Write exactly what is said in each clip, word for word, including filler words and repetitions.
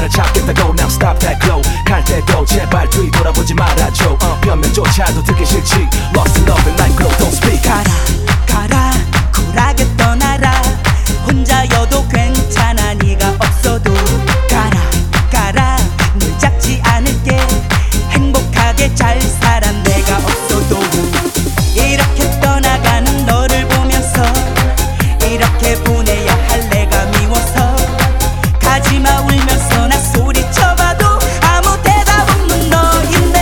나를 잡겠다고 now stop that glow 갈 때도 제발 뒤돌아보지 말아줘 어, 변명조차도 듣기 싫지 Lost in love and night glow don't speak 가라 가라 쿨하게 떠나라 혼자여도 괜찮아 네가 없어도 가라 가라 널 잡지 않을게 행복하게 잘 살아 내가 없어도 이렇게 떠나가는 너를 보면서 이렇게 보내야 할 내가 미워서 가지마 울면서 나 소리쳐봐도 아무 대답 없는 너인데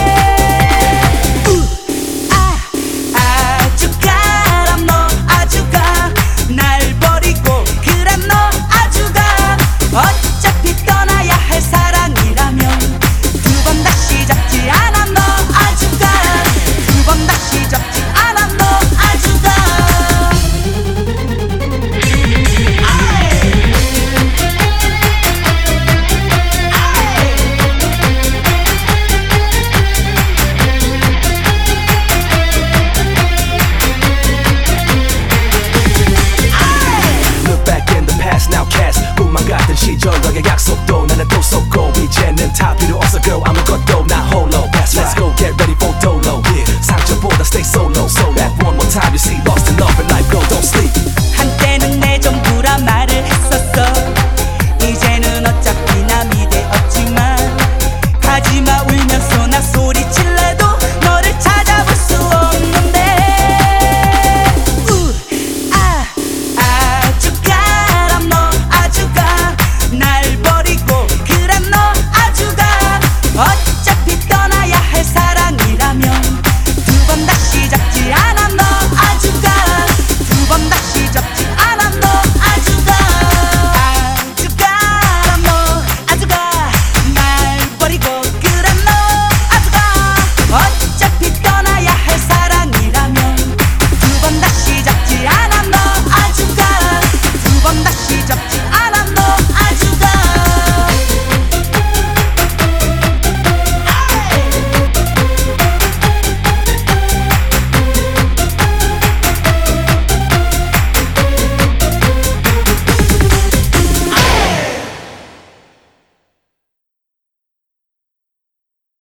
우, 아, 아주 가라 너 아주 가 날 버리고 그래 너 아주 가 어차피 떠나야 할 사랑이라면 두 번 다시 잡지 않아 너 아주 가 두 번 다시 잡지 않아 너 아주 가 Look back in the past now cast 꿈만 같은 시절 너의 약속도 나는 또 속고 이제는 다 필요 없어 girl 아무것도 나 홀로 That's let's go get ready for dolo yeah. 상처보다 stay solo so that one more time you see lost in love and life go don't sleep